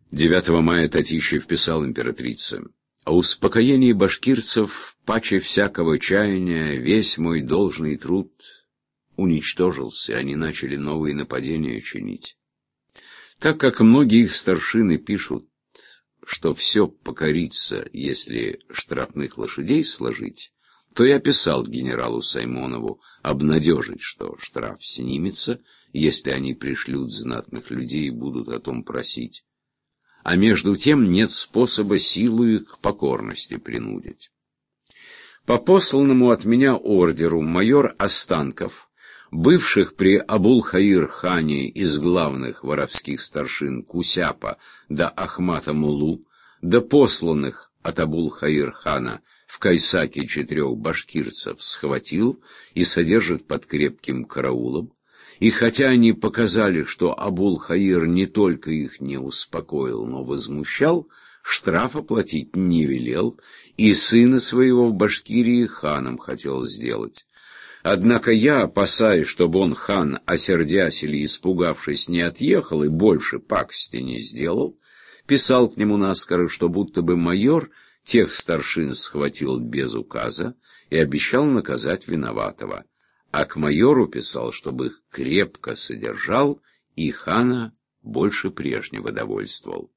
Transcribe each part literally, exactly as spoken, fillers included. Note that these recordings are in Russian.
девятого мая Татищев писал императрице: «О успокоении башкирцев паче всякого чаяния весь мой должный труд уничтожился, они начали новые нападения чинить. Так как многие их старшины пишут, что все покорится, если штрафных лошадей сложить, то я писал генералу Саймонову обнадежить, что штраф снимется, если они пришлют знатных людей и будут о том просить. А между тем нет способа силу их к покорности принудить. По посланному от меня ордеру майор Останков, бывших при Абул-Хаир-хане из главных воровских старшин Кусяпа до Ахмата Мулу, до посланных от Абул-Хаир-хана в Кайсаке четырех башкирцев схватил и содержит под крепким караулом, и хотя они показали, что Абул-Хаир не только их не успокоил, но возмущал, штрафа платить не велел, и сына своего в Башкирии ханом хотел сделать. Однако я, опасаясь, чтобы он, хан, осердясь или испугавшись, не отъехал и больше пакости не сделал, писал к нему наскоро, что будто бы майор тех старшин схватил без указа и обещал наказать виноватого, а к майору писал, чтобы их крепко содержал и хана больше прежнего довольствовал.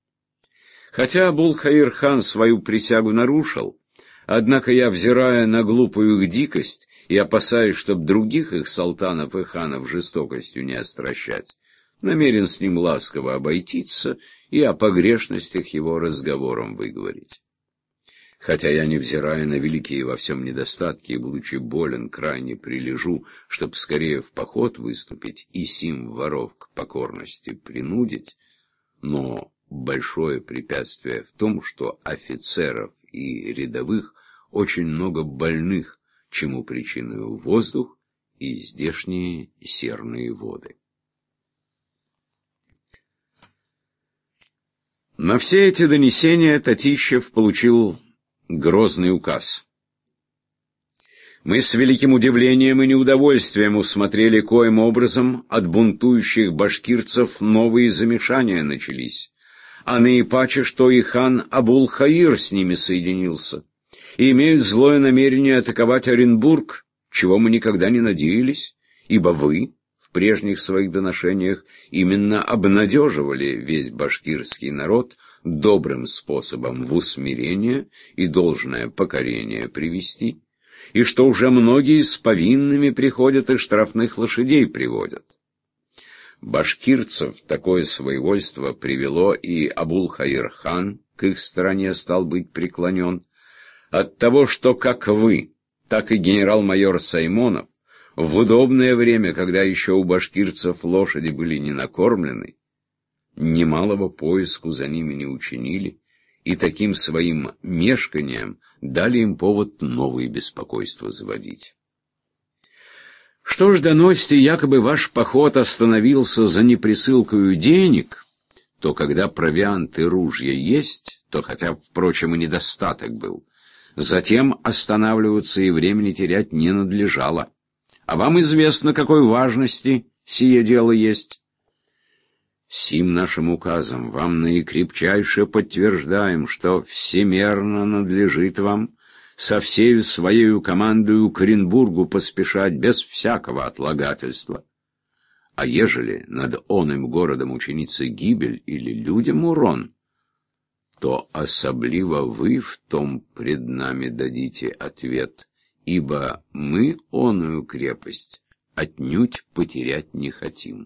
Хотя Абул-Хаир-хан свою присягу нарушил, однако я, взирая на глупую их дикость и опасаясь, чтоб других их султанов и ханов жестокостью не остращать, намерен с ним ласково обойтиться и о погрешностях его разговором выговорить. Хотя я, невзирая на великие во всем недостатки, и, будучи болен, крайне прилежу, чтоб скорее в поход выступить и сим воров к покорности принудить, но большое препятствие в том, что офицеров и рядовых очень много больных, чему причиной воздух и здешние серные воды. На все эти донесения Татищев получил грозный указ. Мы с великим удивлением и неудовольствием усмотрели, коим образом от бунтующих башкирцев новые замешания начались, а наипаче, что и хан Абул-Хаир с ними соединился, и имеют злое намерение атаковать Оренбург, чего мы никогда не надеялись, ибо вы в прежних своих доношениях именно обнадеживали весь башкирский народ добрым способом в усмирение и должное покорение привести, и что уже многие с повинными приходят и штрафных лошадей приводят. Башкирцев такое своевольство привело, и Абул-Хаир-хан к их стороне стал быть преклонен, от того, что как вы, так и генерал-майор Саймонов в удобное время, когда еще у башкирцев лошади были не накормлены, немалого поиску за ними не учинили, и таким своим мешканием дали им повод новые беспокойства заводить. Что ж доносите, якобы ваш поход остановился за неприсылкою денег, то когда провиант и ружья есть, то хотя, впрочем, и недостаток был, затем останавливаться и времени терять не надлежало. А вам известно, какой важности сие дело есть. Сим нашим указом вам наикрепчайше подтверждаем, что всемерно надлежит вам со всею своею командою к Оренбургу поспешать без всякого отлагательства. А ежели над оным городом учинится гибель или людям урон, то особливо вы в том пред нами дадите ответ, ибо мы оную крепость отнюдь потерять не хотим.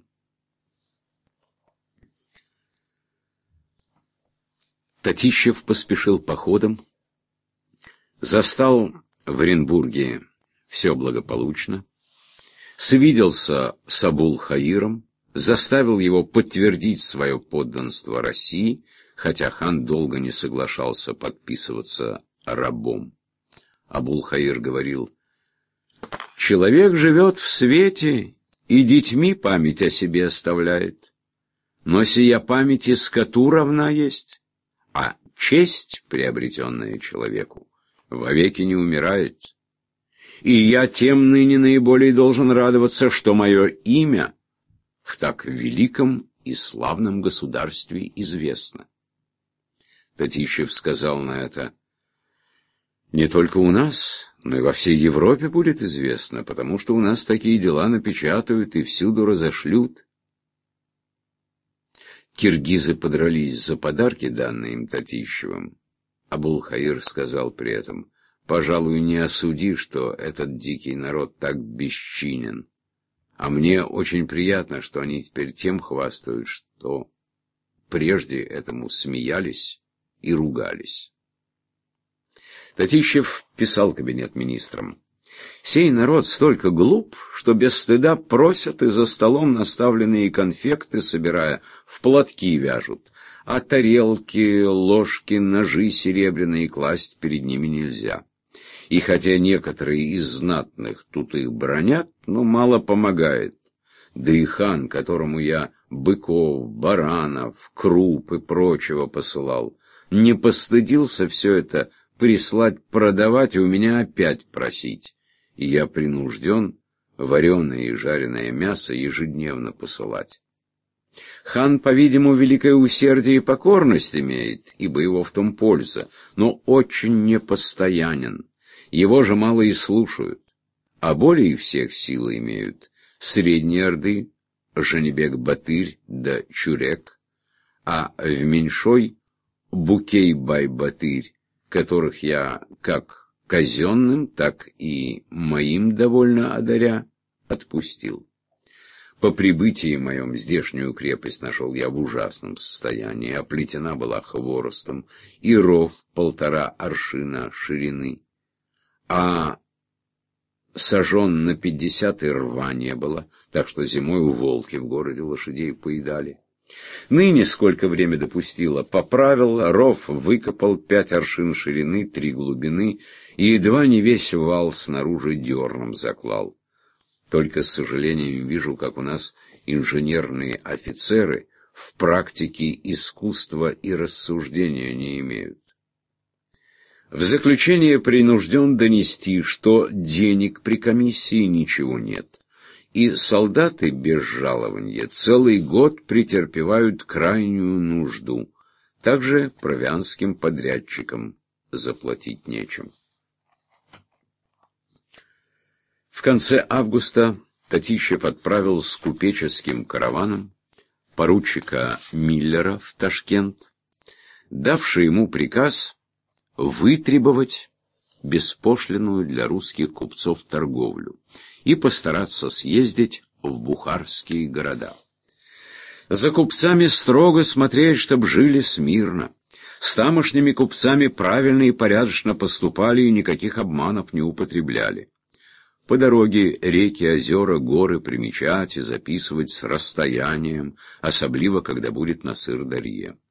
Татищев поспешил походом, застал в Оренбурге все благополучно, свиделся с Абул-Хаиром, заставил его подтвердить свое подданство России, хотя хан долго не соглашался подписываться рабом. Абул-Хаир говорил: «Человек живет в свете и детьми память о себе оставляет, но сия память и скоту равна есть, а честь, приобретенная человеку, вовеки не умирает. И я тем ныне наиболее должен радоваться, что мое имя в так великом и славном государстве известно. Татищев сказал на это: не только у нас, но и во всей Европе будет известно, потому что у нас такие дела напечатают и всюду разошлют. Киргизы подрались за подарки, данные им Татищевым. Абул-Хаир сказал при этом: пожалуй, не осуди, что этот дикий народ так бесчинен. А мне очень приятно, что они теперь тем хвастают, что прежде этому смеялись и ругались. Татищев писал кабинет министрам: сей народ столько глуп, что без стыда просят и за столом наставленные конфекты, собирая, в платки вяжут, а тарелки, ложки, ножи серебряные класть перед ними нельзя. И хотя некоторые из знатных тут их бронят, но мало помогает. Да и хан, которому я быков, баранов, круп и прочего посылал, не постыдился все это прислать продавать и у меня опять просить. И я принужден вареное и жареное мясо ежедневно посылать. Хан, по-видимому, великое усердие и покорность имеет, ибо его в том польза, но очень непостоянен. Его же мало и слушают, а более всех силы имеют Средней Орды, Жанибек-Батырь да Чурек, а в меньшой Букей-Бай-Батырь, которых я как казенным, так и моим довольно одаря отпустил. По прибытии моем здешнюю крепость нашел я в ужасном состоянии, оплетена была хворостом, и ров полтора аршина ширины, а сажен на пятьдесят и рва не было, так что зимой у волки в городе лошадей поедали. Ныне, сколько время допустило, поправил, ров выкопал пять аршин ширины, три глубины, и едва не весь вал снаружи дерном заклал. Только с сожалением вижу, как у нас инженерные офицеры в практике искусства и рассуждения не имеют. В заключение принужден донести, что денег при комиссии ничего нет, и солдаты без жалования целый год претерпевают крайнюю нужду. Также провианским подрядчикам заплатить нечем. В конце августа Татищев отправил с купеческим караваном поручика Миллера в Ташкент, давший ему приказ вытребовать беспошлинную для русских купцов торговлю и постараться съездить в бухарские города. За купцами строго смотреть, чтоб жили смирно. С тамошними купцами правильно и порядочно поступали и никаких обманов не употребляли. По дороге реки, озера, горы примечать и записывать с расстоянием, особливо, когда будет на Сыр-Дарье.